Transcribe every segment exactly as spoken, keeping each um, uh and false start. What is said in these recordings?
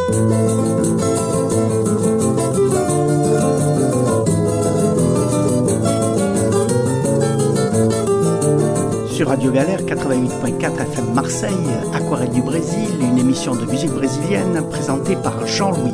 Sur Radio Galère quatre-vingt-huit point quatre F M Marseille, Aquarelle du Brésil, une émission de musique brésilienne présentée par Jean-Louis.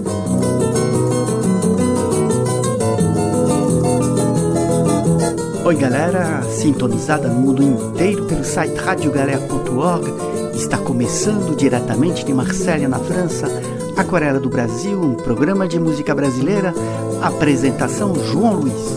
Oi galera, sintonizada no mundo inteiro pelo site radio galera ponto org, está começando diretamente de Marselha, na França, Aquarela do Brasil, um programa de música brasileira, apresentação João Luiz.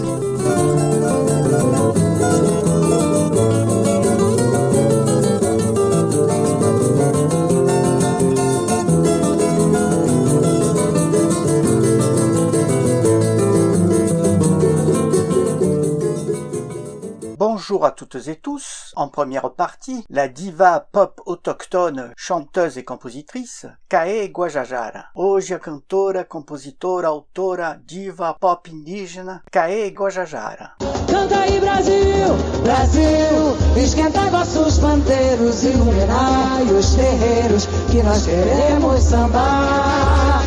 Bonjour à toutes et tous. En première partie, la diva pop autochtone, chanteuse et compositrice, Kaê Guajajara. Hoje a cantora, compositora, autora, diva pop indígena, Kaê Guajajara. Canta aí Brasil, Brasil, esquenta vossos pandeiros, iluminai os terreiros, que nós queremos sambar.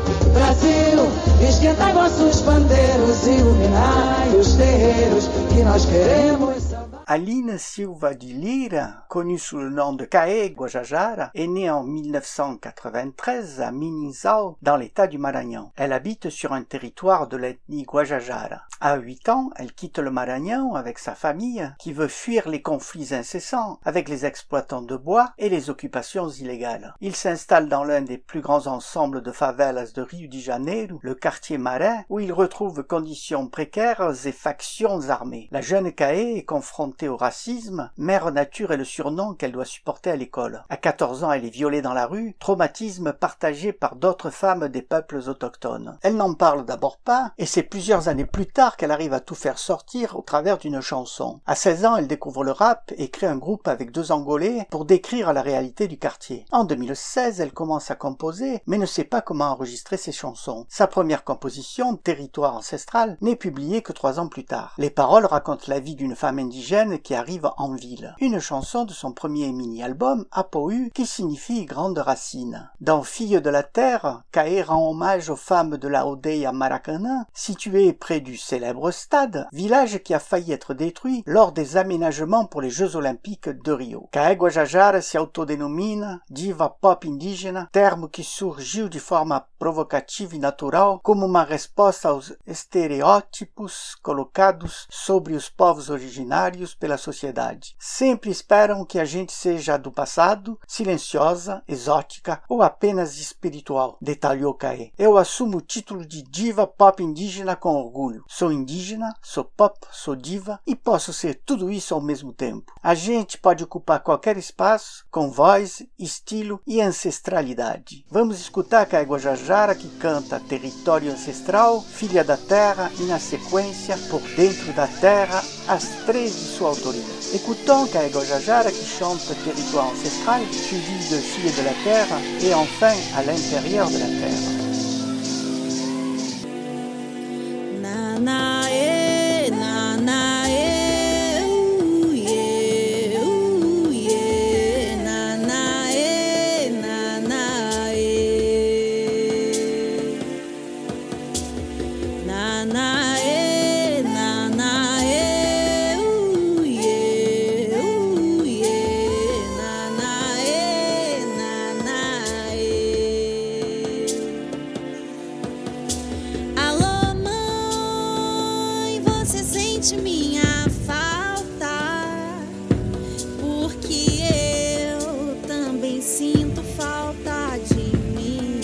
Brasil, esquenta vossos pandeiros, iluminai os terreiros, que nós queremos sambar. Aline Silva de Lira, connue sous le nom de Kaê Guajajara, est née en dix-neuf cent quatre-vingt-treize à Minizao, dans l'état du Maranhão. Elle habite sur un territoire de l'ethnie Guajajara. À huit ans, elle quitte le Maranhão avec sa famille, qui veut fuir les conflits incessants avec les exploitants de bois et les occupations illégales. Il s'installe dans l'un des plus grands ensembles de favelas de Rio de Janeiro, le quartier Maré, où il retrouve conditions précaires et factions armées. La jeune Kaê est confrontée au racisme, Mère Nature est le surnom qu'elle doit supporter à l'école. À quatorze ans, elle est violée dans la rue, traumatisme partagé par d'autres femmes des peuples autochtones. Elle n'en parle d'abord pas, et c'est plusieurs années plus tard qu'elle arrive à tout faire sortir au travers d'une chanson. À seize ans, elle découvre le rap et crée un groupe avec deux Angolais pour décrire la réalité du quartier. En deux mille seize, elle commence à composer, mais ne sait pas comment enregistrer ses chansons. Sa première composition, Territoire ancestral, n'est publiée que trois ans plus tard. Les paroles racontent la vie d'une femme indigène qui arrive en ville. Une chanson de son premier mini-album, Apo'u, qui signifie grande racine. Dans Filles de la Terre, Kaê rend hommage aux femmes de la Aldeia Maracanã, située près du célèbre stade, village qui a failli être détruit lors des aménagements pour les Jeux Olympiques de Rio. Kaê Guajajara se autodenomina diva pop indígena, termo que surgiu de forma provocativa e natural como uma resposta aos estereótipos colocados sobre os povos originários pela sociedade. Sempre esperam que a gente seja do passado, silenciosa, exótica ou apenas espiritual, detalhou Kaê. Eu assumo o título de diva pop indígena com orgulho. Sou indígena, sou pop, sou diva e posso ser tudo isso ao mesmo tempo. A gente pode ocupar qualquer espaço com voz, estilo e ancestralidade. Vamos escutar Kaê Guajajara, que canta Território Ancestral, Filha da Terra e, na sequência, Por Dentro da Terra, as três de sua autoria. Écoutons Kaê Guajajara qui chante Territoire ancestral, suivi de Filles de la Terre et enfin à l'intérieur de la Terre. Na na e, na na e, ooh, yeah, ooh, yeah, na na e, na na e, na na e, na na e. Minha falta, porque eu também sinto falta de mim.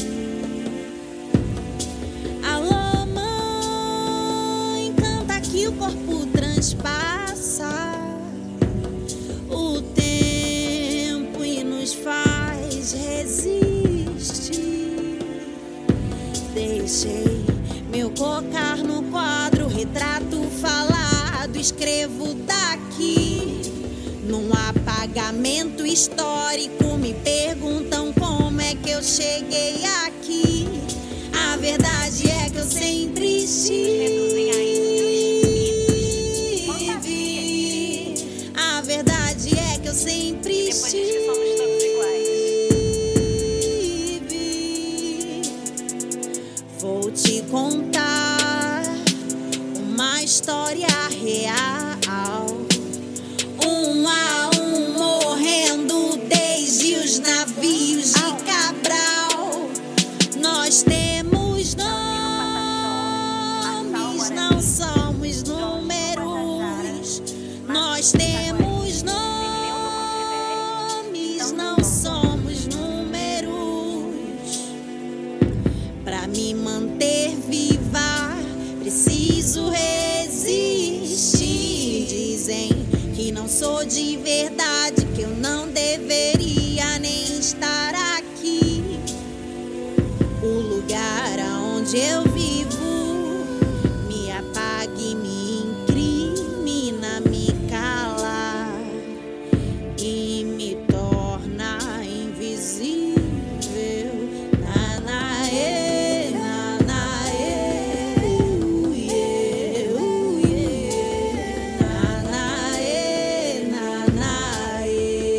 Alô, mãe, canta que o corpo transpassa o tempo e nos faz resistir. Deixei meu cocar no quadro, retrato falado. Escrevo daqui, num apagamento histórico. Me perguntam como é que eu cheguei aqui. A verdade é que eu sempre estive. A verdade é que eu sempre estive. Vou te contar uma história real, um a um morrendo desde os navios de Cabral. Nós temos nomes, não somos números. Nós temos nomes, não somos números. Pra me manter viva, preciso resistir. Dizem que não sou de verdade, que eu não deveria nem estar aqui. O lugar aonde eu vivo me apaga e me incrimina, me cala e me torna invisível. Nanaê, nanaê, uiê, uiê. Nanaê, nanaê.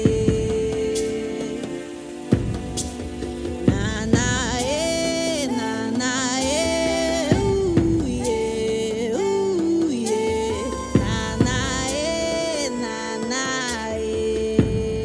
Nanaê, nanaê, uiê, uiê. Nanaê, nanaê.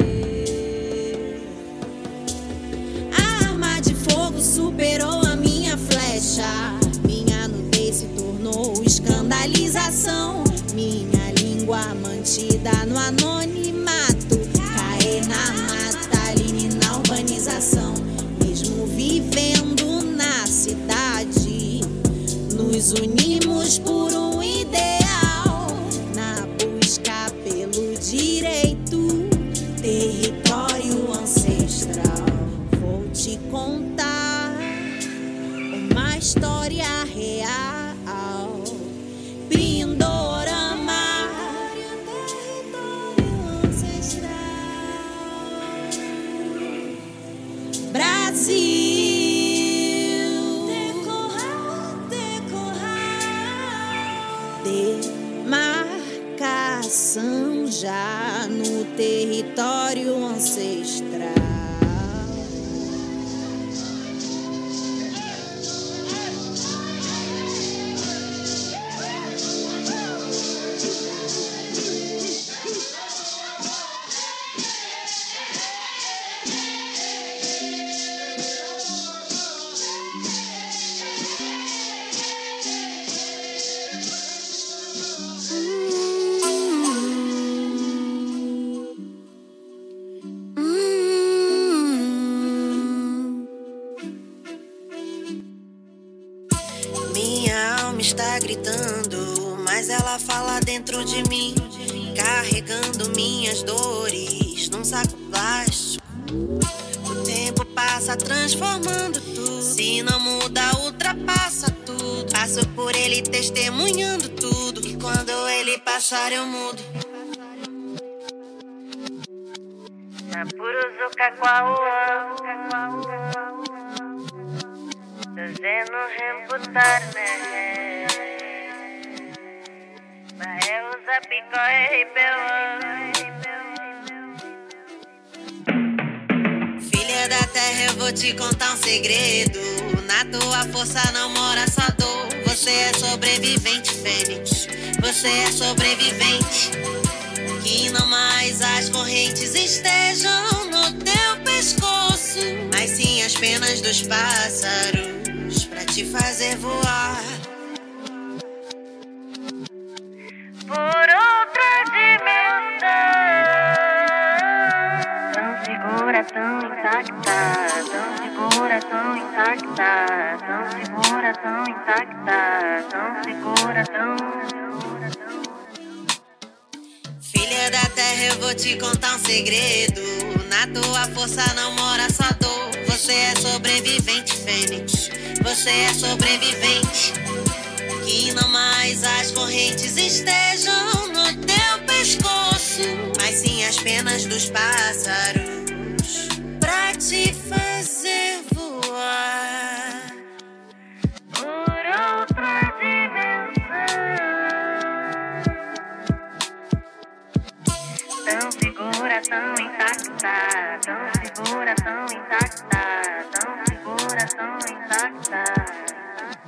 A arma de fogo superou a minha flecha. Minha nudez se tornou escandalização. Minha língua mantida no anonimato cai na mataline, na urbanização. Mesmo vivendo na cidade, nos unimos por um ideal, na busca pelo direito, território ancestral. Vou te contar uma história real. Pindorama, território ancestral. Brasil, decorar, decorar. Demarcação já no território ancestral. Minha alma está gritando, mas ela fala dentro de mim, carregando minhas dores num saco plástico. O tempo passa transformando tudo, se não muda ultrapassa tudo. Passo por ele testemunhando tudo, e quando ele passar eu mudo. Napuruzuka kwaua, dozeno remputarne, maeuza picoe ribeua. Filha da terra, eu vou te contar um segredo. Na tua força não mora só dor. Você é sobrevivente, Fênix. Você é sobrevivente. Que não mais as correntes estejam no teu pescoço, mas sim as penas dos pássaros pra te fazer voar Por outra dimensão, tão segura, tão intacta, tão segura, tão intacta, tão segura, tão intacta, tão segura, tão segura, tão. Filha da terra, eu vou te contar um segredo. Na tua força não mora só dor. Você é sobrevivente, Fênix. Você é sobrevivente. Que não mais as correntes estejam no teu pescoço, mas sim as penas dos pássaros pra te fazer voar Por outra dimensão, tão segura, tão intacta, tão segura, tão intacta, tão segura, tão intacta.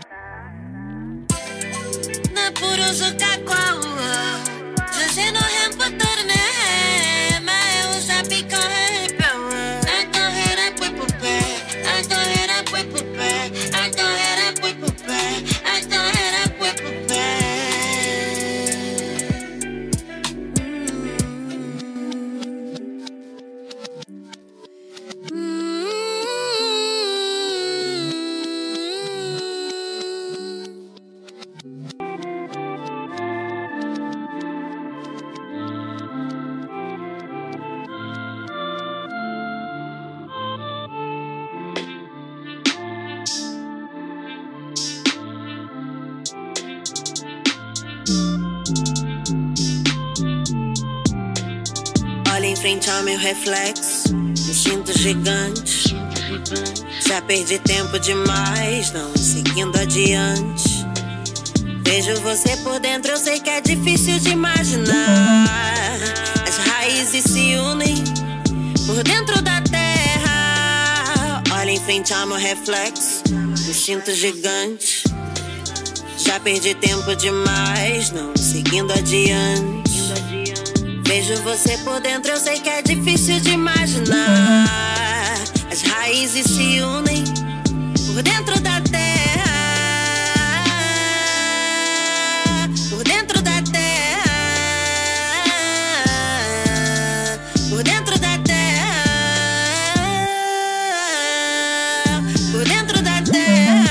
Olha em frente ao meu reflexo, me sinto gigante. Já perdi tempo demais, não seguindo adiante. Vejo você por dentro, eu sei que é difícil de imaginar. As raízes se unem por dentro da terra. Olha em frente ao meu reflexo, me sinto gigante. Já perdi tempo demais, não seguindo adiante. Vejo você por dentro, eu sei que é difícil de imaginar. As raízes se unem por dentro da terra. Por dentro da terra. Por dentro da terra. Por dentro da terra.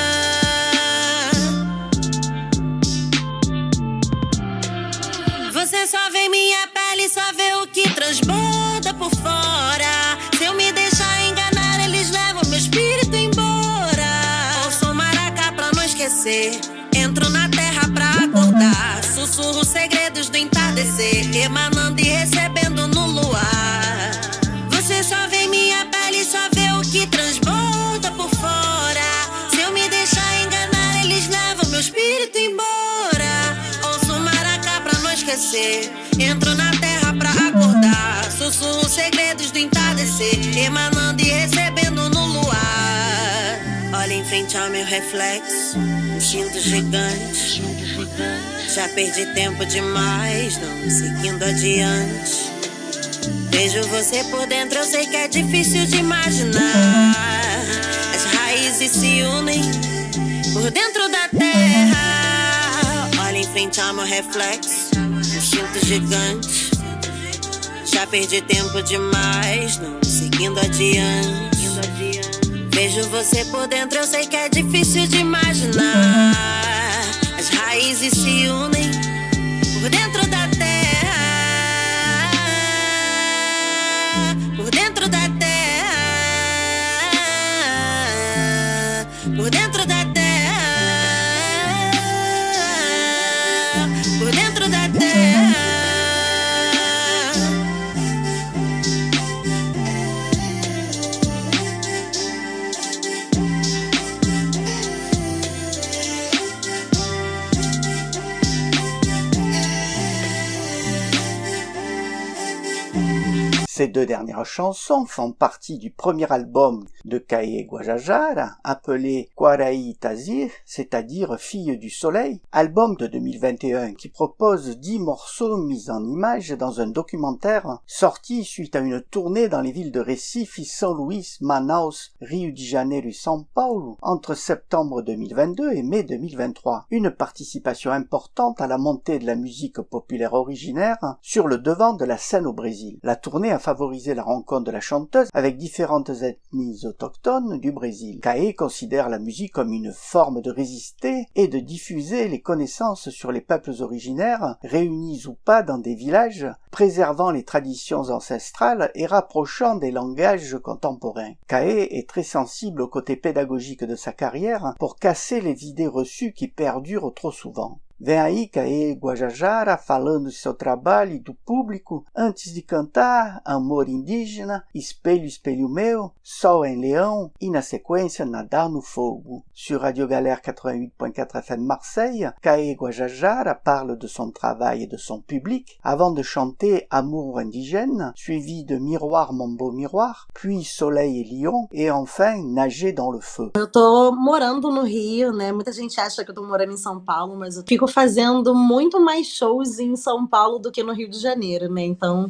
Você só vê minha pele, só vê o que transborda por fora. Se eu me deixar enganar, eles levam meu espírito embora. Ouço maracá pra não esquecer, entro na terra pra acordar. Sussurro segredos do entardecer, emanando e recebendo no luar. Você só vê minha pele, só vê o que transborda por fora. Se eu me deixar enganar, eles levam meu espírito embora. Ouço maracá pra não esquecer, entro na terra pra acordar. Sussurro segredos do entardecer, emanando e recebendo no luar. Olha em frente ao meu reflexo, me sinto gigante. Já perdi tempo demais, não seguindo adiante. Vejo você por dentro, eu sei que é difícil de imaginar. As raízes se unem por dentro da terra. Olha em frente ao meu reflexo, me sinto gigante. Já perdi tempo demais, não seguindo adiante. Vejo você por dentro, eu sei que é difícil de imaginar. As raízes se unem por dentro da terra. Por dentro da terra. Por dentro da terra. Por dentro da terra. Ces deux dernières chansons font partie du premier album de Kae Guajajara, appelé Kwarai Tazir, c'est-à-dire Fille du Soleil, album de deux mille vingt et un qui propose dix morceaux mis en images dans un documentaire sorti suite à une tournée dans les villes de Recife, São Luís, Manaus, Rio de Janeiro et São Paulo entre septembre deux mille vingt-deux et mai deux mille vingt-trois. Une participation importante à la montée de la musique populaire originaire sur le devant de la scène au Brésil. La tournée a favorisé la rencontre de la chanteuse avec différentes ethnies autochtones du Brésil. Kae considère la musique comme une forme de résister et de diffuser les connaissances sur les peuples originaires, réunis ou pas dans des villages, préservant les traditions ancestrales et rapprochant des langages contemporains. Kae est très sensible au côté pédagogique de sa carrière pour casser les idées reçues qui perdurent trop souvent. Vem aí Kae Guajajara falando de seu trabalho e do público antes de cantar Amor Indígena, Espelho, Espelho Meu, Sol em Leão e na sequência Nadar no Fogo. Sur Radio Galère quatre-vingt-huit point quatre F M Marseille, Kae Guajajara parle de son travail et de son public avant de chanter Amour Indigène, suivi de Miroir Mon Beau Miroir, puis Soleil et Lion et enfin Nager dans le Feu. Eu tô morando no Rio, né? Muita gente acha que eu tô morando em São Paulo, mas eu fico fazendo muito mais shows em São Paulo do que no Rio de Janeiro, né? Então,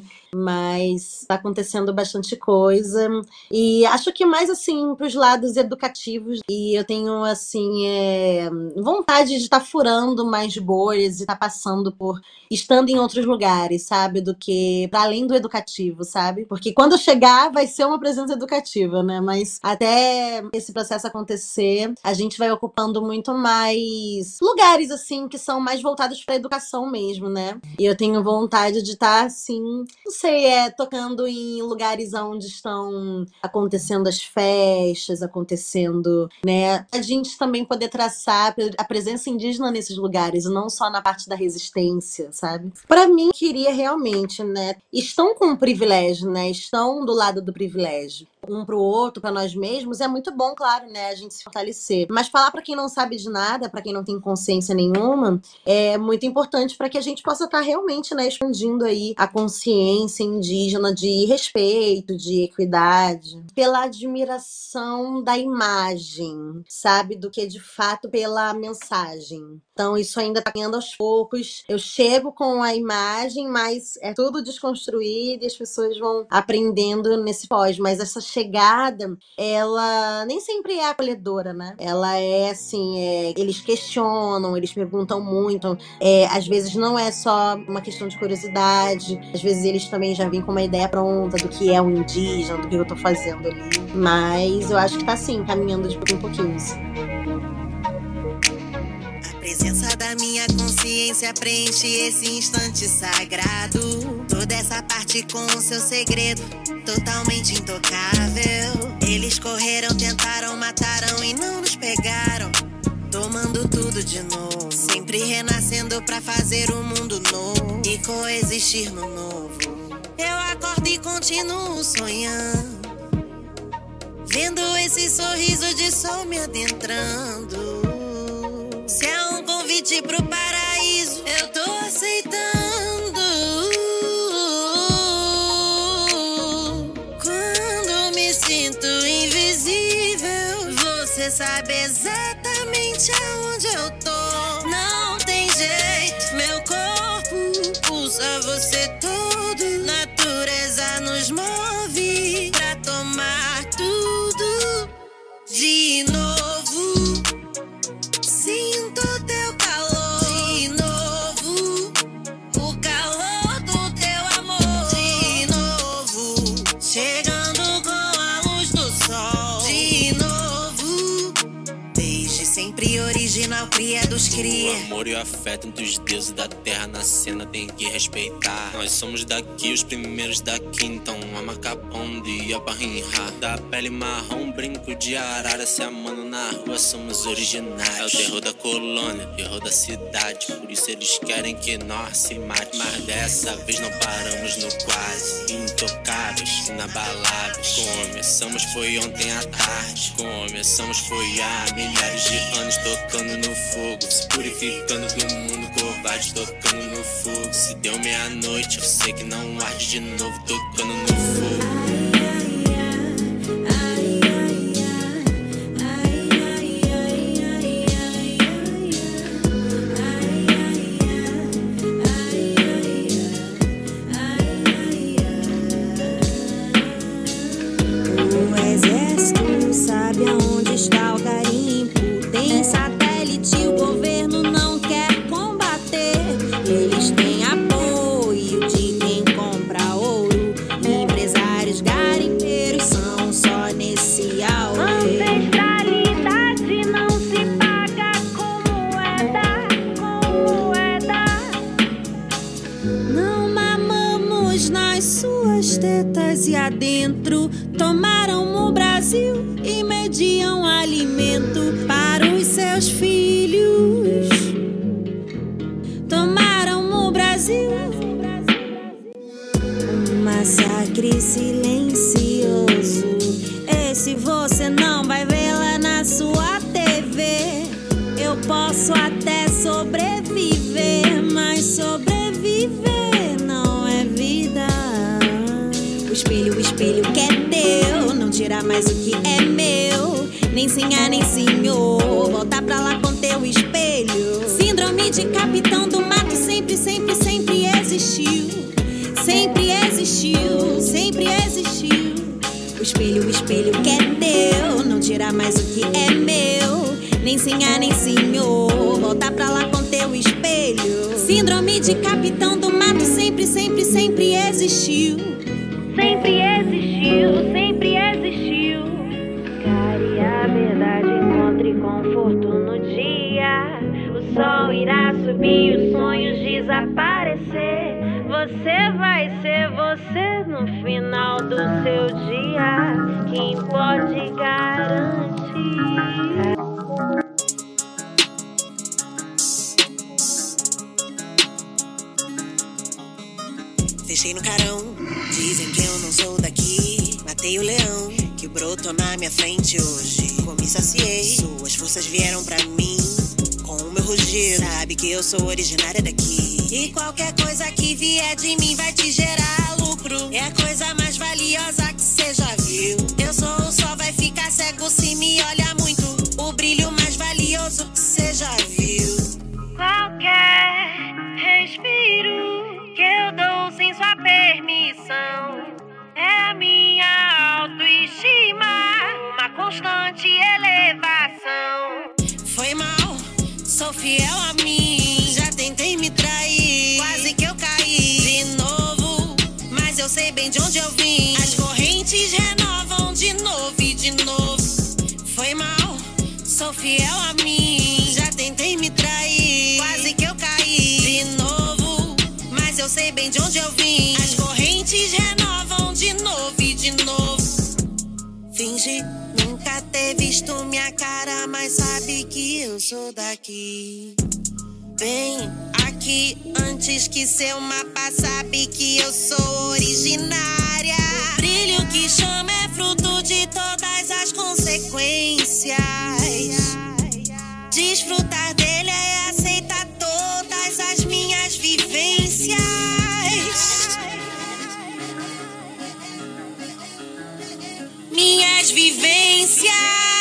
mas tá acontecendo bastante coisa e acho que mais assim pros lados educativos, e eu tenho assim é, vontade de estar tá furando mais bolhas e estar tá passando por estando em outros lugares, sabe, do que para além do educativo, sabe, porque quando eu chegar vai ser uma presença educativa, né, mas até esse processo acontecer a gente vai ocupando muito mais lugares assim que são mais voltados para educação mesmo, né, e eu tenho vontade de estar tá, assim, não sei, é tocando em lugares onde estão acontecendo as festas, acontecendo, né? A gente também poder traçar a presença indígena nesses lugares, não só na parte da resistência, sabe? Pra mim, queria realmente, né? Estão com o privilégio, né? Estão do lado do privilégio. Um pro outro, pra nós mesmos, é muito bom, claro, né? A gente se fortalecer. Mas falar pra quem não sabe de nada, pra quem não tem consciência nenhuma, é muito importante pra que a gente possa estar realmente, né, expandindo aí a consciência indígena de respeito, de equidade, pela admiração da imagem, sabe? Do que de fato pela mensagem. Então, isso ainda tá indo aos poucos. Eu chego com a imagem, mas é tudo desconstruído e as pessoas vão aprendendo nesse pós. Mas essa chegada, ela nem sempre é acolhedora, né? Ela é assim, é, eles questionam, eles perguntam muito. É, às vezes não é só uma questão de curiosidade. Às vezes eles também já vêm com uma ideia pronta do que é um indígena, do que eu tô fazendo ali. Mas eu acho que tá assim, caminhando de pouquinho em pouquinho. A presença da minha consciência preenche esse instante sagrado. Toda essa parte com o seu segredo, totalmente intocável. Eles correram, tentaram, mataram e não nos pegaram. Tomando tudo de novo, sempre renascendo pra fazer um mundo novo e coexistir no novo. Eu acordo e continuo sonhando, vendo esse sorriso de sol me adentrando. Se é um convite pro paraíso, eu tô aceitando. Quando me sinto invisível, você sabe exatamente aonde eu tô. Não tem jeito, meu corpo pulsa você todo. Natureza nos move pra tomar tudo de novo. Sinto teu calor de novo, o calor do teu amor de novo, chegando com a luz do sol de novo. Desde sempre original, cria dos cria. O amor e o afeto entre os deuses da terra na cena tem que respeitar. Nós somos daqui, os primeiros daqui, então a marca onde ia barrinhar. Da pele marrom, brinco de arara, se amando na rua, somos originais. É o terror da colônia, terror da cidade, por isso eles querem que nós se mate. Mas dessa vez não paramos no quase, intocáveis, inabaláveis. Começamos foi ontem à tarde, começamos foi há milhares de anos, tocando no fogo, se purificando do mundo covarde, tocando no fogo. Se deu meia-noite, eu sei que não arde de novo, tocando no fogo. O exército sabe aonde está o garimpo. Tem satélite, o governo não quer combater. Eles têm apoio de quem compra ouro. Empresários garimpeiros são só nesse auê. Ancestralidade não se paga com moeda, com moeda. Não mamamos nas suas tetas e adentro. Tomaram o Brasil e mediam alimento para os seus filhos. Tomaram o Brasil, um massacre silencioso. Esse você não vai ver lá na sua T V. Eu posso até sobreviver, mas sobreviver não é vida. O espelho, o espelho que é teu, não tira mais o que é meu. Nem senhor, nem senhor, volta pra lá com teu espelho. Síndrome de capitão do mato sempre, sempre, sempre existiu. Sempre existiu, sempre existiu. O espelho, o espelho que é teu, não tira mais o que é meu. Nem senhor, nem senhor, volta pra lá com teu espelho. Síndrome de capitão do mato sempre, sempre, sempre existiu. Sempre existiu, sempre existiu. Buscare a verdade, encontre conforto no dia. O sol irá subir, os sonhos desaparecer. você vai ser você no final do seu dia. Quem pode garantir? Fechei no carão, dizem que eu não sou daqui. Matei o leão, que brotou na minha frente hoje. Comi, saciei, suas forças vieram pra mim. Com o meu rugir, sabe que eu sou originária daqui. E qualquer coisa que vier de mim vai te gerar lucro. É a coisa mais valiosa que cê já viu. Eu sou o sol, vai ficar cego se me olha muito. O brilho mais valioso que cê já viu. Qualquer respiro que eu dou sem sua permissão é a minha autoestima, uma constante elevação. Foi mal, sou fiel a mim. Já tentei me trair, quase que eu caí de novo, mas eu sei bem de onde eu vim. As correntes renovam de novo e de novo. Foi mal, sou fiel a mim. Já tentei me trair, quase que eu caí de novo, mas eu sei bem de onde eu vim. As correntes renovam de novo e de novo. Finge nunca ter visto minha cara, mas sabe que eu sou daqui. Bem aqui, antes que seu mapa sabe que eu sou originária. O brilho que chama é fruto de todas as consequências. Desfrutar dele é aceitar todas as minhas vivências. Minhas vivências.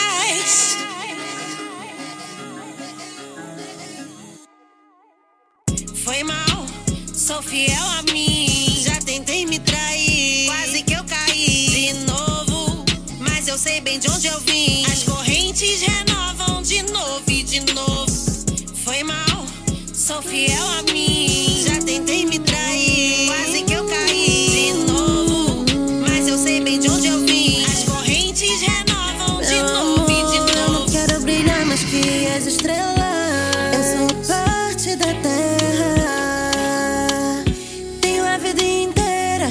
Foi mal, sou fiel a mim. Já tentei me trair, quase que eu caí de novo, mas eu sei bem de onde eu vim. As correntes renovam de novo e de novo. Foi mal, sou fiel a mim. Já tentei me trair, quase que eu caí de novo, mas eu sei bem de onde eu vim. As correntes renovam de novo e de novo. Eu não quero brilhar mais que as estrelas. Eu sou parte da terra. Tenho a vida inteira,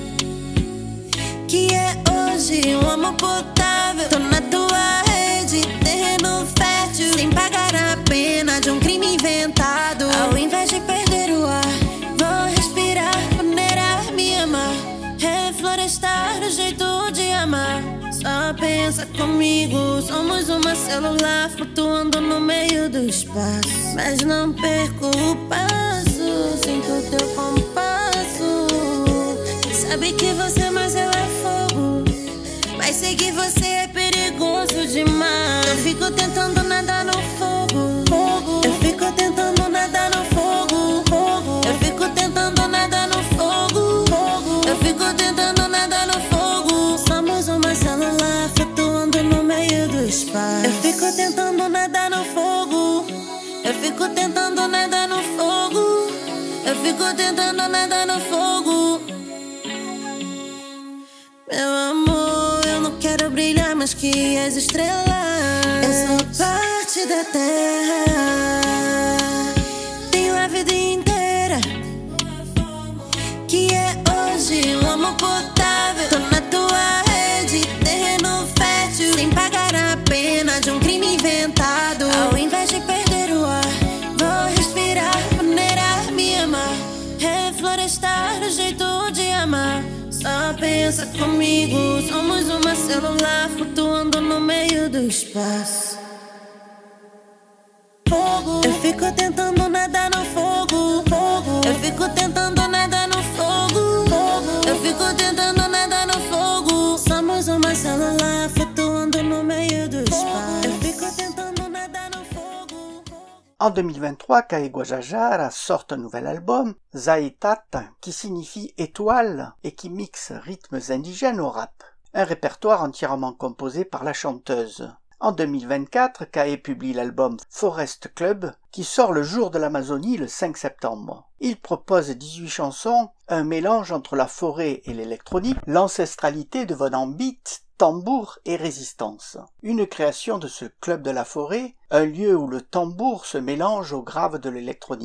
que é hoje um amor potável. Tô na tua rede, terreno fértil, sem pagar a pena de um crime inventado. Ao invés de perder o ar, vou respirar, vulnerar, me amar, reflorestar o jeito de amar. Só pensa comigo, somos uma célula flutuando no meio do espaço. Mas não perco o passo, sinto o teu compasso. Sabe que você, mas eu é fogo, mas seguir você é perigoso demais. Eu fico tentando nadar no fogo, fogo. Eu fico tentando nadar no fogo, fogo. Eu fico tentando nadar no fogo, fogo. Eu fico tentando nadar no fogo. Somos uma célula flutuando no meio do espaço. Eu fico tentando nadar no fogo. Eu fico tentando nadar no fogo. Eu fico tentando nadar no fogo. Meu amor, eu não quero brilhar mais que as estrelas. Eu sou parte da terra. Tenho a vida inteira, que é hoje um amor potável. Tô na tua rede, terreno fértil, sem pagar a pena de um crime inventado. Ao invés de perder o ar, vou respirar, vulnerar, me amar, reflorestar o jeito de amar. Só pensa comigo, somos uma célula flutuando no meio do espaço. Fogo, eu fico tentando nadar no fogo, fogo. Eu fico tentando nadar no fogo, fogo. Eu fico tentando nadar no fogo. Somos uma célula flutuando no meio do espaço. Eu fico tentando nadar no fogo. En deux mille vingt-trois, Kae Guajajara sort un nouvel album, Zaetat, qui signifie étoile et qui mixe rythmes indigènes au rap. Un répertoire entièrement composé par la chanteuse. En deux mille vingt-quatre, Kae publie l'album Forest Club, qui sort le jour de l'Amazonie le cinq septembre. Il propose dix-huit chansons, un mélange entre la forêt et l'électronique, l'ancestralité devenant beat, tambour et résistance. Une création de ce club de la forêt, un lieu où le tambour se mélange au grave de l'électronique.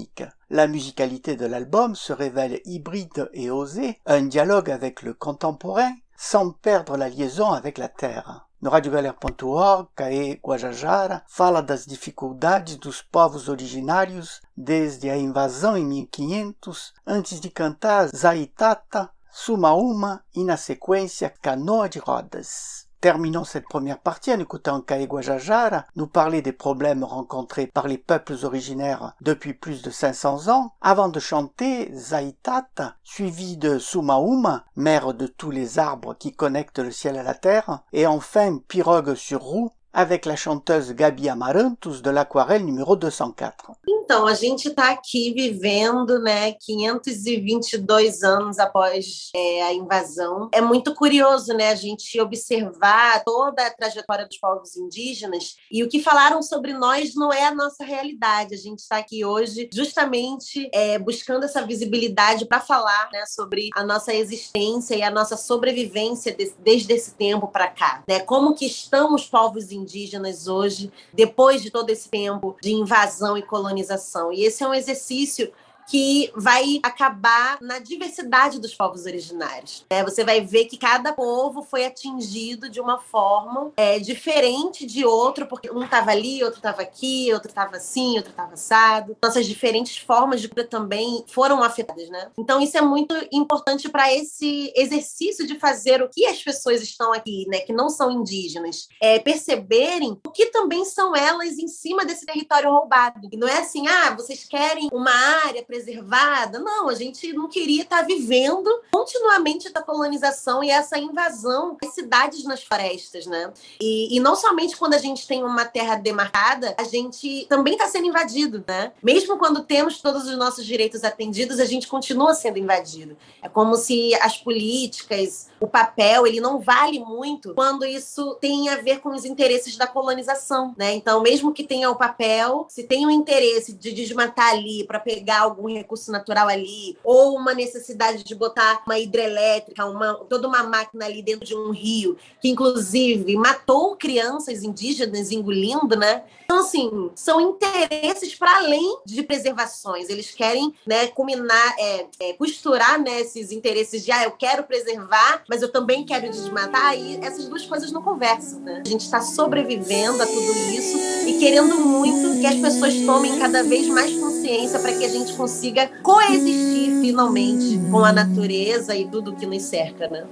La musicalité de l'album se révèle hybride et osée, un dialogue avec le contemporain, sans perdre la liaison avec la terra. No radio galera ponto org, Caê Guajajara fala das dificuldades dos povos originários desde a invasão em mil e quinhentos, antes de cantar Zaitata, Sumauma e, na sequência, Canoa de Rodas. Terminons cette première partie en écoutant Caê Guajajara nous parler des problèmes rencontrés par les peuples originaires depuis plus de cinq cents ans, avant de chanter Zaitata, suivi de Sumauma, mère de tous les arbres qui connectent le ciel à la terre, et enfin Pirogue sur roue, avec la chanteuse Gabi Amarantos de l'Aquarelle numéro deux cent quatre. Então, a gente está aqui vivendo, né, quinhentos e vinte e dois anos após é, a invasão. É muito curioso, né, a gente observar toda a trajetória dos povos indígenas e o que falaram sobre nós não é a nossa realidade. A gente está aqui hoje justamente é, buscando essa visibilidade para falar, né, sobre a nossa existência e a nossa sobrevivência de, desde esse tempo para cá, né? Como que estão os povos indígenas indígenas hoje, depois de todo esse tempo de invasão e colonização. E esse é um exercício que vai acabar na diversidade dos povos originários. É, você vai ver que cada povo foi atingido de uma forma é, diferente de outro, porque um estava ali, outro estava aqui, outro estava assim, outro estava assado. Nossas diferentes formas de cura também foram afetadas, né? Então isso é muito importante para esse exercício de fazer o que as pessoas estão aqui, né, que não são indígenas, é, perceberem o que também são elas em cima desse território roubado. E não é assim, ah, vocês querem uma área preservada. Não, a gente não queria estar vivendo continuamente essa colonização e essa invasão das cidades nas florestas, né? E, e não somente quando a gente tem uma terra demarcada, a gente também está sendo invadido, né? Mesmo quando temos todos os nossos direitos atendidos, a gente continua sendo invadido. É como se as políticas, o papel, ele não vale muito quando isso tem a ver com os interesses da colonização, né? Então, mesmo que tenha o papel, se tem o interesse de desmatar ali para pegar algum recurso natural ali, ou uma necessidade de botar uma hidrelétrica, uma, toda uma máquina ali dentro de um rio, que inclusive matou crianças indígenas engolindo, né? Então, assim, são interesses para além de preservações. Eles querem, né, combinar, é, é, costurar, né, esses interesses de, ah, eu quero preservar, mas eu também quero desmatar, e essas duas coisas não conversam, né? A gente está sobrevivendo a tudo isso e querendo muito que as pessoas tomem cada vez mais consciência para que a gente consiga coexistir finalmente com a natureza e tudo que nos cerca, né?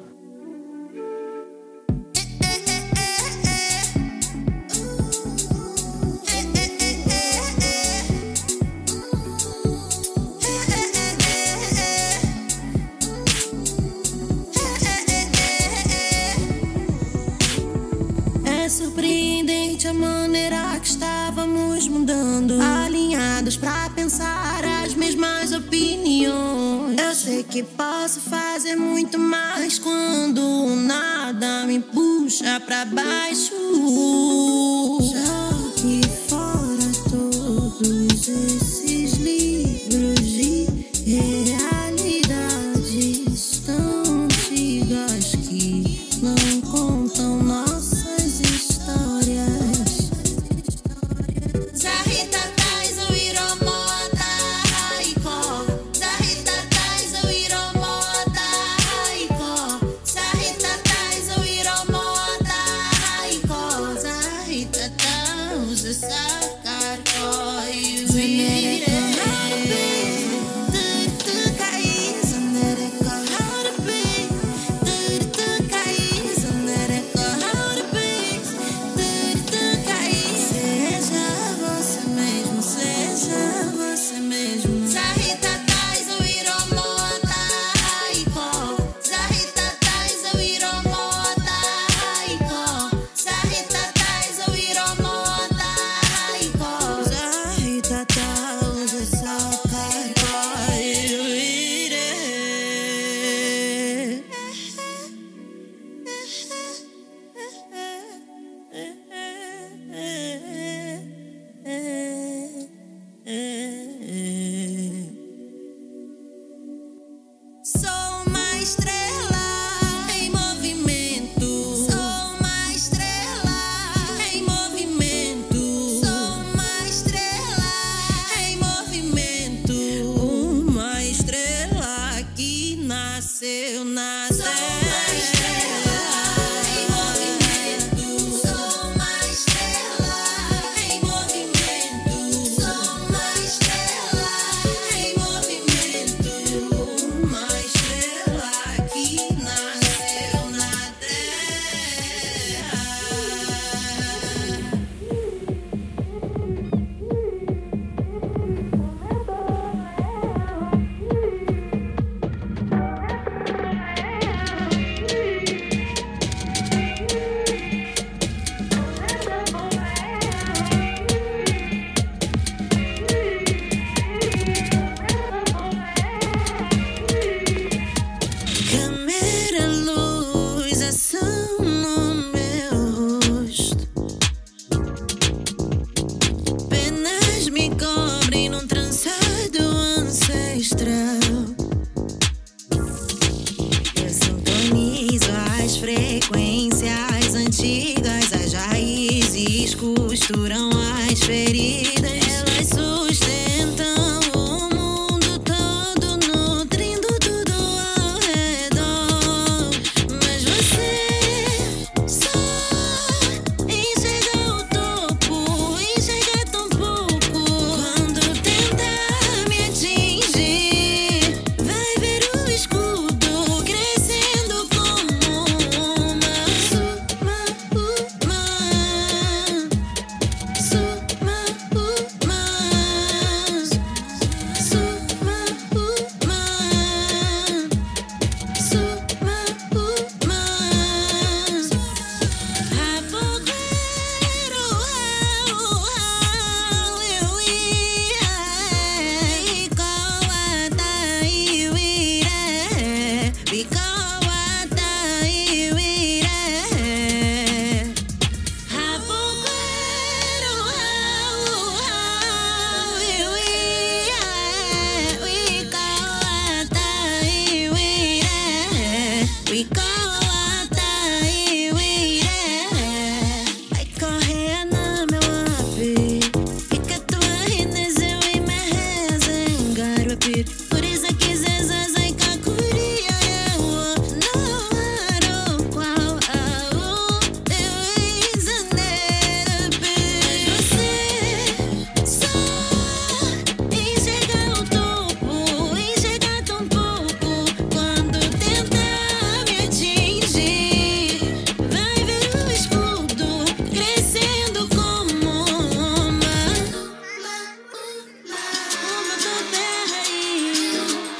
É surpreendente a maneira que estávamos mudando, alinhados pra pensar as mesmas opiniões. Eu sei que posso fazer muito mais quando nada me puxa pra baixo. Jogue fora todos esses livros de realidades tão antigas que não contam nossas histórias. Zarita tais o iromota haiko, Zarita tais o iromota haiko, Zarita tais o iromota haiko, Zarita tais o sacar coi vire. That luz me cobre num trançado ancestral. Eu sintonizo as frequências antigas, as raízes costuram as feridas. Elas sustentam o mundo todo, nutrindo tudo ao redor. Mas você só enxerga o topo, enxerga tão pouco. Quando tentar me atingir, vai ver o escudo crescendo como uma suma humana. Suma humana. Suma humana. Suma humana. Rapogueiro, eu ia e coata e uiré, bicoata e uiré. Rapogueiro, eu ia e coata e uiré, bicoata e uiré. Vai correr no meu ape, fica tua rinezeu e me rezengarupi. Por isso que zezas em cacuria eu não aro qual a o eu izanerupi. Mas você só enxerga o topo, enxerga tão pouco. Quando tentar me atingir, vai ver o escudo crescendo como uma uma terra aí.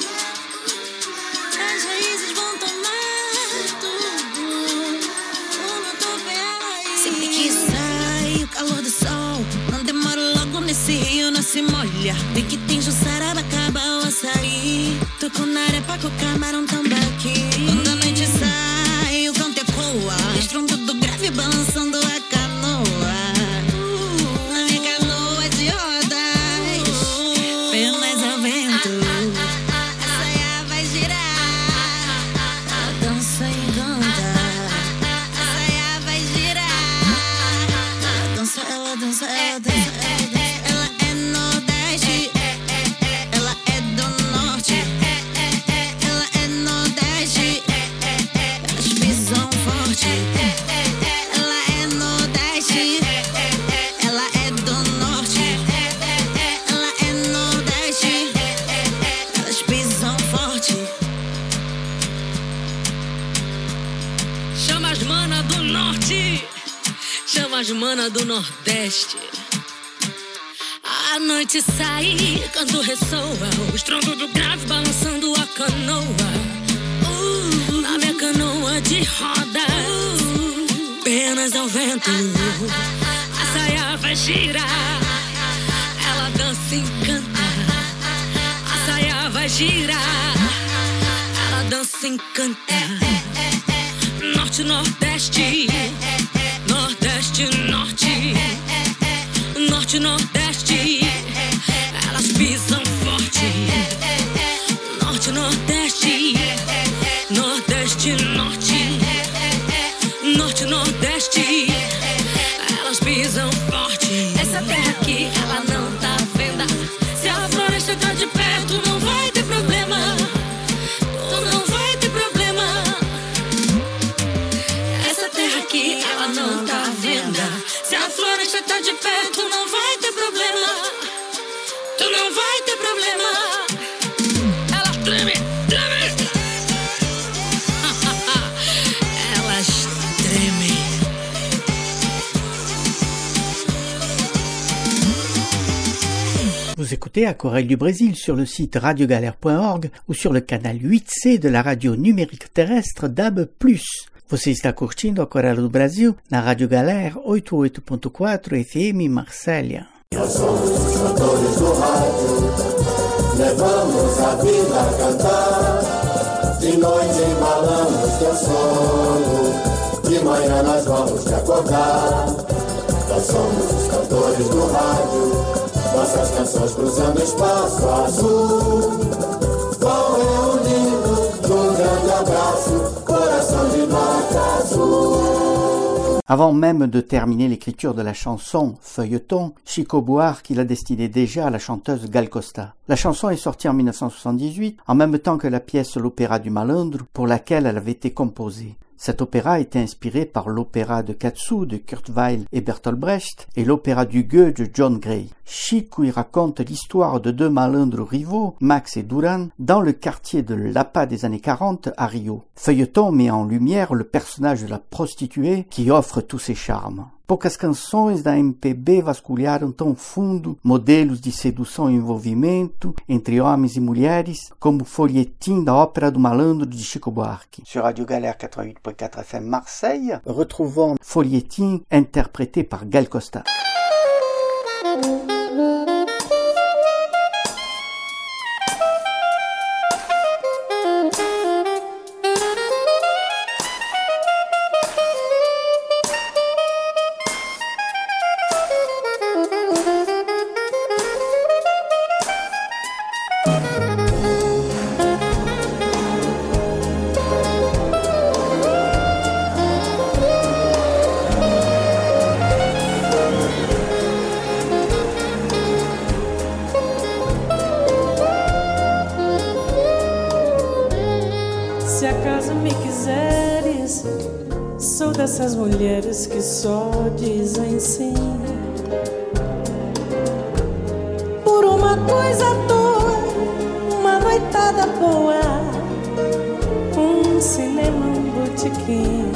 As raízes vão tomar tudo. Uma topeira aí. Sempre que sai o calor do sol, não demora logo nesse rio, não se molha. Vi que tem Jussara, Bacaba ou Açaí, Tucunaré, Paco, Camarão, Tambaqui. Quando a noite sai, o canto ecoa, estrondo do grave balançando a canoa. Na minha canoa de rodas, pelas ao vento, a saia vai girar, a dança encanta. A saia vai girar, a dança, ela dança, ela dança, ela dança. Ela é nordeste, ela é do norte. Ela é nordeste, elas pisam forte. Ela é nordeste, ela é do norte. Ela é nordeste, elas pisam forte. Chama as mana do norte, chama as mana do nordeste. A noite sai, canto ressoa, o estrondo do grave balançando a canoa. Uh, na minha canoa de rodas, uh, penas ao vento, a saia vai girar, ela dança e encanta. A saia vai girar, ela dança e encanta. Norte, nordeste, nordeste, norte. Norte, nordeste, elas pisam forte. Norte, nordeste, nordeste, norte. Norte, nordeste, elas pisam forte. Essa terra aqui, ela não tá à venda. Se a floresta tá de perto, não vai ter problema. Tu não vai ter problema. Essa terra aqui, ela não tá à venda. Se a floresta tá de perto, não vai ter problema. Tu não vai ter problema. Ela treme, treme. Elas tremem. Vous écoutez Aquarelle du Brésil sur le site radio galère point org ou sur le canal huit C de la radio numérique terrestre D A B plus. Você está curtindo Aquarela do Brasil na Rádio Galera oitenta e oito ponto quatro F M Marsella. Nós somos os cantores do rádio, levamos a vida a cantar. De noite embalamos teu sono, de manhã nós vamos te acordar. Nós somos os cantores do rádio, nossas canções cruzando espaço azul vão reunindo num grande abraço, coração de nota azul. Avant même de terminer l'écriture de la chanson Feuilleton, Chico Buarque la destinait déjà à la chanteuse Gal Costa. La chanson est sortie en mille neuf cent soixante-dix-huit, en même temps que la pièce L'Opéra du Malandre, pour laquelle elle avait été composée. Cet opéra était inspiré par l'opéra de Katsu de Kurt Weill et Bertolt Brecht et l'opéra du Gueux de John Gray. Chico y raconte l'histoire de deux malandres rivaux, Max et Duran, dans le quartier de Lapa des années quarante à Rio. Feuilleton met en lumière le personnage de la prostituée qui offre tous ses charmes. Poucas canções da M P B vasculharam tão fundo modelos de sedução e envolvimento entre homens e mulheres como Folhetim da Ópera do Malandro de Chico Buarque. Sur Radio Galère quatre-vingt-huit point quatre F M Marseille, retrouvons Folhetim interprété par Gal Costa. Se acaso me quiseres, sou dessas mulheres que só dizem sim por uma coisa à toa, uma noitada boa, um cinema, um botequim.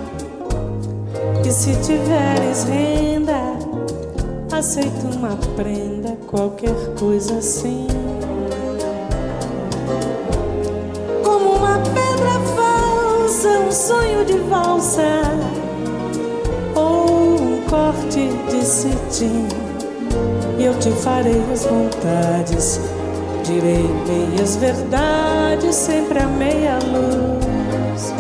E se tiveres renda, aceito uma prenda, qualquer coisa assim. Um sonho de valsa ou um corte de cetim, e eu te farei as vontades, direi meias verdades, sempre a meia luz,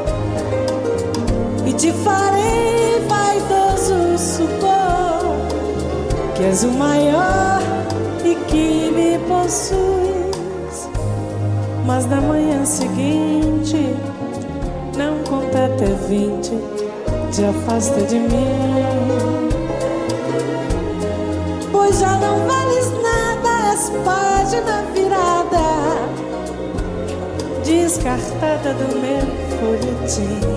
e te farei vaidoso supor que és o maior e que me possuis, mas na manhã seguinte não conta até vinte, te afasta de mim, pois já não vales nada, és página virada, descartada do meu folhetim.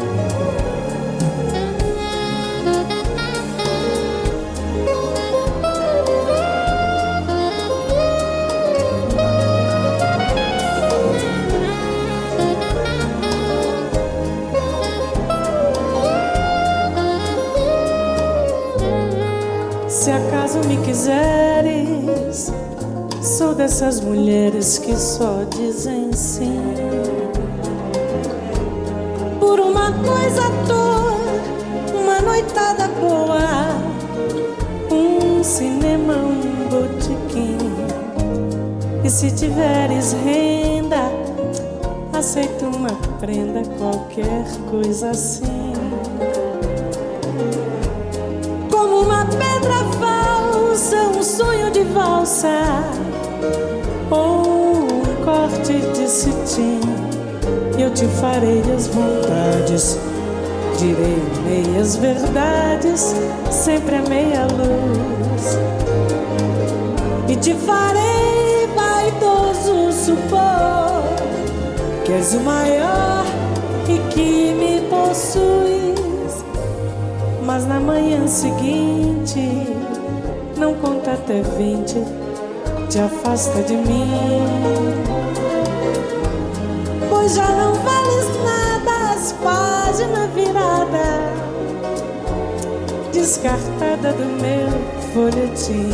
Se acaso me quiseres, sou dessas mulheres que só dizem sim por uma coisa à toa, uma noitada boa, um cinema, um botequim. E se tiveres renda, aceito uma prenda, qualquer coisa assim. Uma pedra falsa, um sonho de valsa ou um corte de cetim, eu te farei as vontades, direi meias verdades, sempre a meia luz, e te farei vaidoso supor que és o maior e que me possui, mas na manhã seguinte não conta até vinte, te afasta de mim, pois já não vales nada, as páginas virada, descartada do meu folhetim.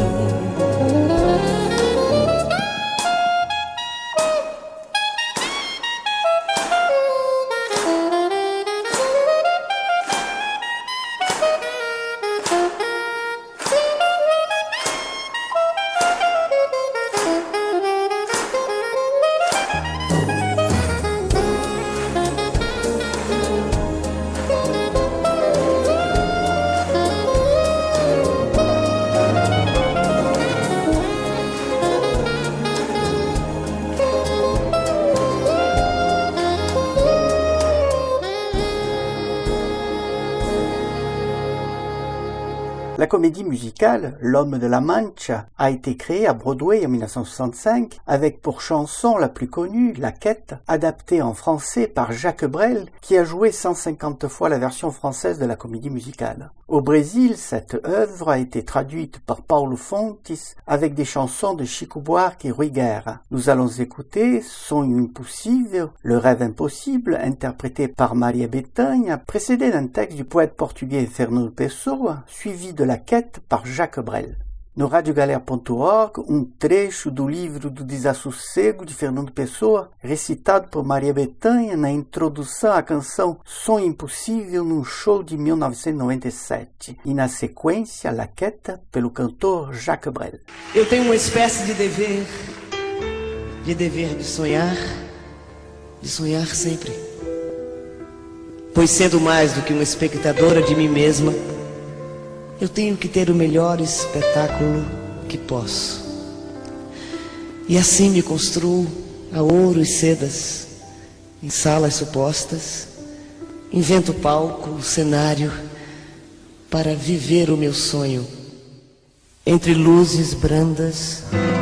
La comédie musicale L'Homme de la Mancha a été créée à Broadway en mille neuf cent soixante-cinq avec pour chanson la plus connue, La Quête, adaptée en français par Jacques Brel qui a joué cent cinquante fois la version française de la comédie musicale. Au Brésil, cette œuvre a été traduite par Paulo Fontes avec des chansons de Chico Buarque et Rui Guerra. Nous allons écouter Sonho Impossível, Le rêve impossible, interprété par Maria Bethânia, précédé d'un texte du poète portugais Fernando Pessoa, suivi de La Quête par Jacques Brel. No rádio galera ponto org, um trecho do livro do Desassossego de Fernando Pessoa, recitado por Maria Bethânia na introdução à canção Sonho Impossível num show de mil novecentos e noventa e sete, e na sequência La Quête pelo cantor Jacques Brel. Eu tenho uma espécie de dever, de dever de sonhar, de sonhar sempre. Pois sendo mais do que uma espectadora de mim mesma, eu tenho que ter o melhor espetáculo que posso. E assim me construo a ouro e sedas, em salas supostas, invento palco, cenário, para viver o meu sonho, entre luzes brandas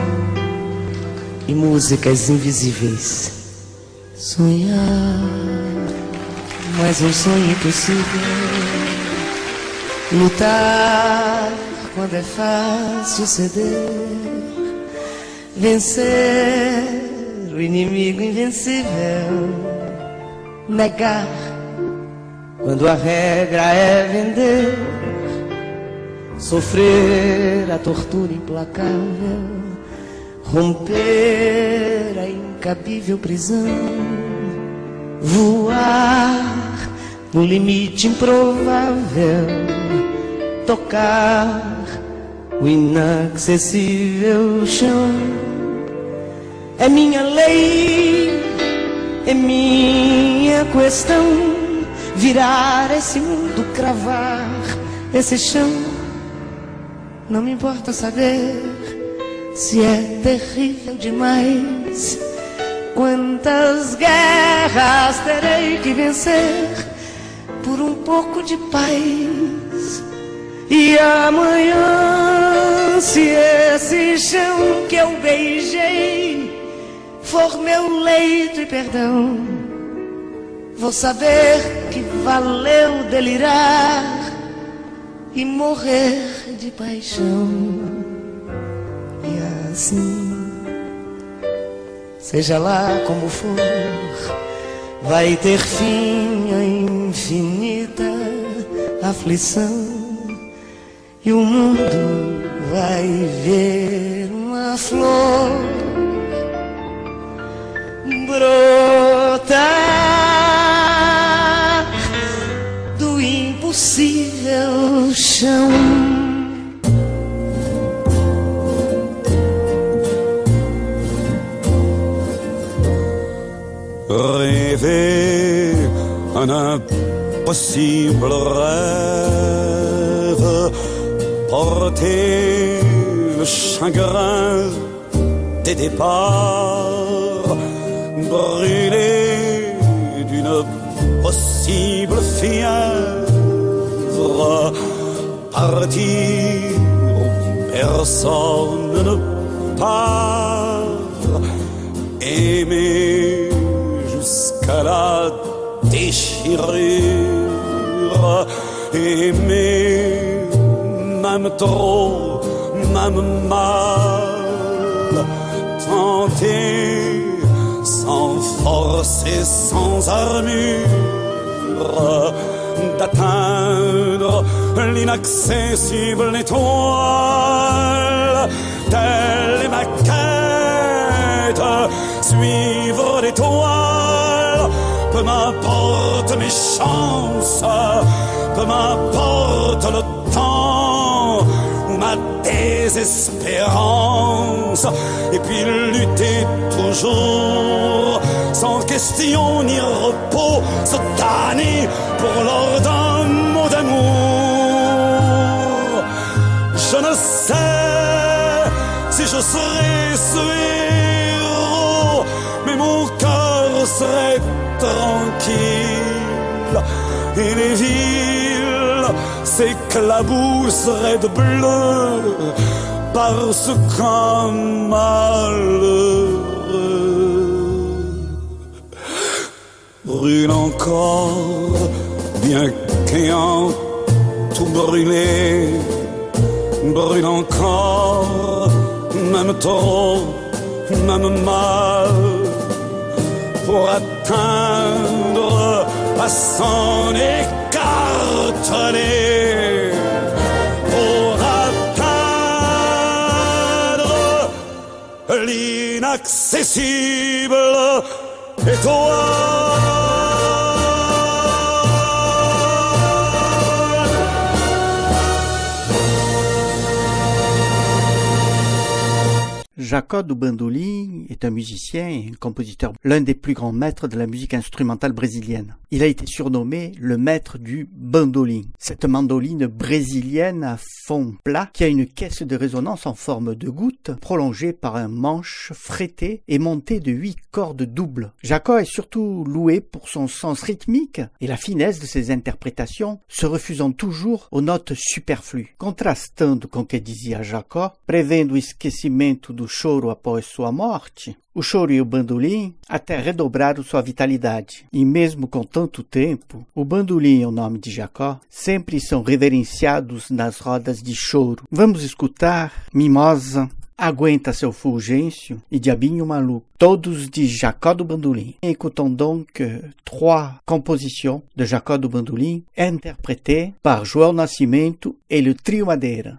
e músicas invisíveis. Sonhar, mas um sonho impossível. Lutar quando é fácil ceder, vencer o inimigo invencível, negar quando a regra é vender, sofrer a tortura implacável, romper a incabível prisão, voar no limite improvável, tocar o inacessível chão. É minha lei, é minha questão, virar esse mundo, cravar esse chão. Não me importa saber se é terrível demais, quantas guerras terei que vencer por um pouco de paz. E amanhã, se esse chão que eu beijei for meu leito e perdão, vou saber que valeu delirar e morrer de paixão. E assim, seja lá como for, vai ter fim a infinita aflição, e o mundo vai ver uma flor brotar do impossível chão. Rêver un impossible rêve, porter le chagrin des départs, brûler d'une possible fièvre, partir où personne ne part, aimer jusqu'à la déchirure, aimer même trop, même mal, tenter sans force et sans armure d'atteindre l'inaccessible étoile. Telle est ma quête, suivre l'étoile. Peu m'importe mes chances, peu m'importe le temps ou ma désespérance, et puis lutter toujours sans question ni repos, se damner pour l'or d'un mot d'amour. Je ne sais si je serai ce héros, mais mon cœur serait tranquille et les villes s'éclabousserait de bleu parce qu'un malheureux brûle encore, bien qu'ayant tout brûlé, brûle encore, même trop, même mal, pour atteindre à s'en écarteler, pour atteindre l'inaccessible étoile. Jacó do Bandolim est un musicien et un compositeur, l'un des plus grands maîtres de la musique instrumentale brésilienne. Il a été surnommé le maître du bandolim. Cette mandoline brésilienne à fond plat qui a une caisse de résonance en forme de goutte prolongée par un manche frété et monté de huit cordes doubles. Jacó est surtout loué pour son sens rythmique et la finesse de ses interprétations, se refusant toujours aux notes superflues. Contrastando com o que dizia Jacó, prevendo o esquecimento do choro após sua morte, o choro e o bandolim até redobraram sua vitalidade. E mesmo com tanto tempo, o bandolim e o nome de Jacó sempre são reverenciados nas rodas de choro. Vamos escutar Mimosa, Aguenta Seu Fulgêncio e Diabinho Maluco, todos de Jacó do Bandolim. Écoutons donc trois compositions de Jacó do Bandolim interprétées par João Nascimento et le Trio Madeira.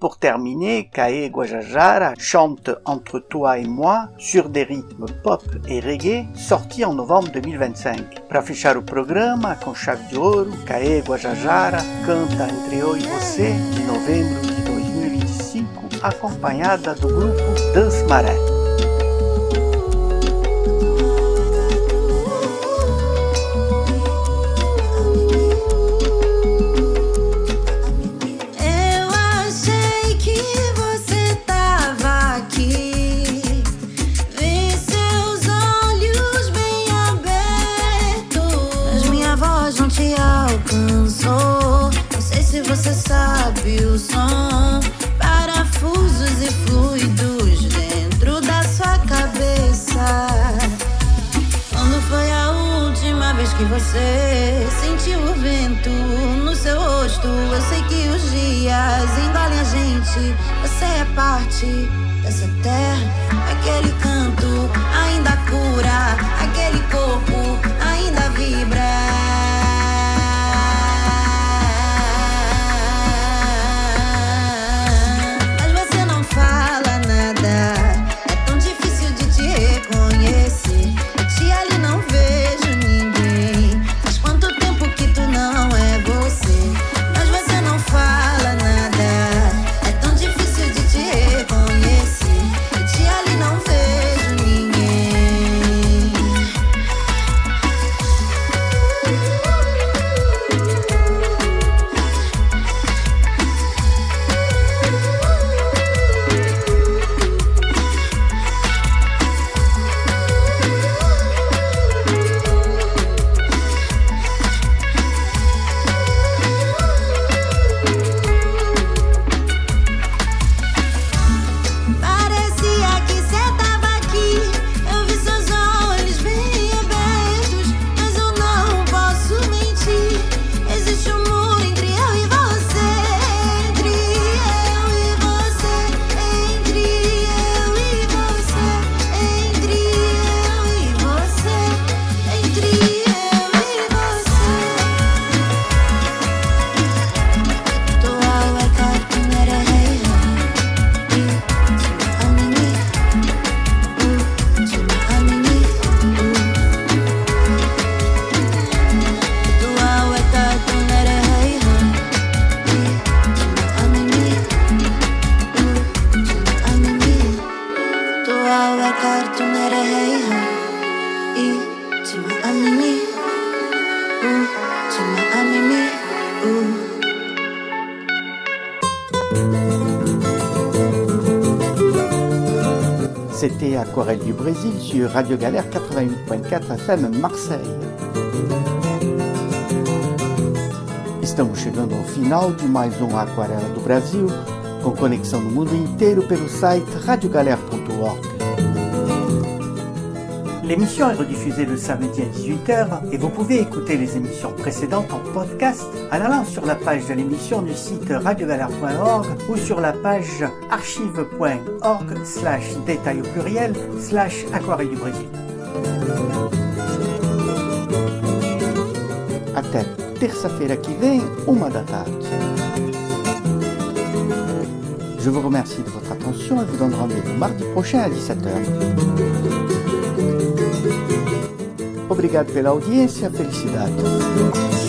Pour terminer, Kae Guajajara chante Entre toi et moi sur des rythmes pop et reggae sortis en novembre dois mil e vinte e cinco. Para fechar o programa com chave de ouro, Kae Guajajara canta Entre eu e você de novembro de dois mil e vinte e cinco, acompanhada do grupo Das Maré. Você sabe o som, parafusos e fluidos dentro da sua cabeça. Quando foi a última vez que você sentiu o vento no seu rosto? Eu sei que os dias engolem a gente. Você é parte dessa terra. Aquele canto ainda cura, aquele corpo ainda vibra. C'était Aquarelle du Brésil sur Radio Galère quatre-vingt-huit point quatre F M Marseille. Estamos chegando ao final de mais um Aquarela do Brasil, com conexão no mundo inteiro pelo site radio galère point org. L'émission est rediffusée le samedi à dix-huit heures et vous pouvez écouter les émissions précédentes en podcast en allant sur la page de l'émission du site radio galère point org ou sur la page archive point org slash détail au pluriel slash aquarelle du Brésil. Até terça-feira que vem, uma da tarde. Je vous remercie de votre attention et vous donne rendez-vous mardi prochain à dix-sept heures. Obrigado pela audiência, felicidades.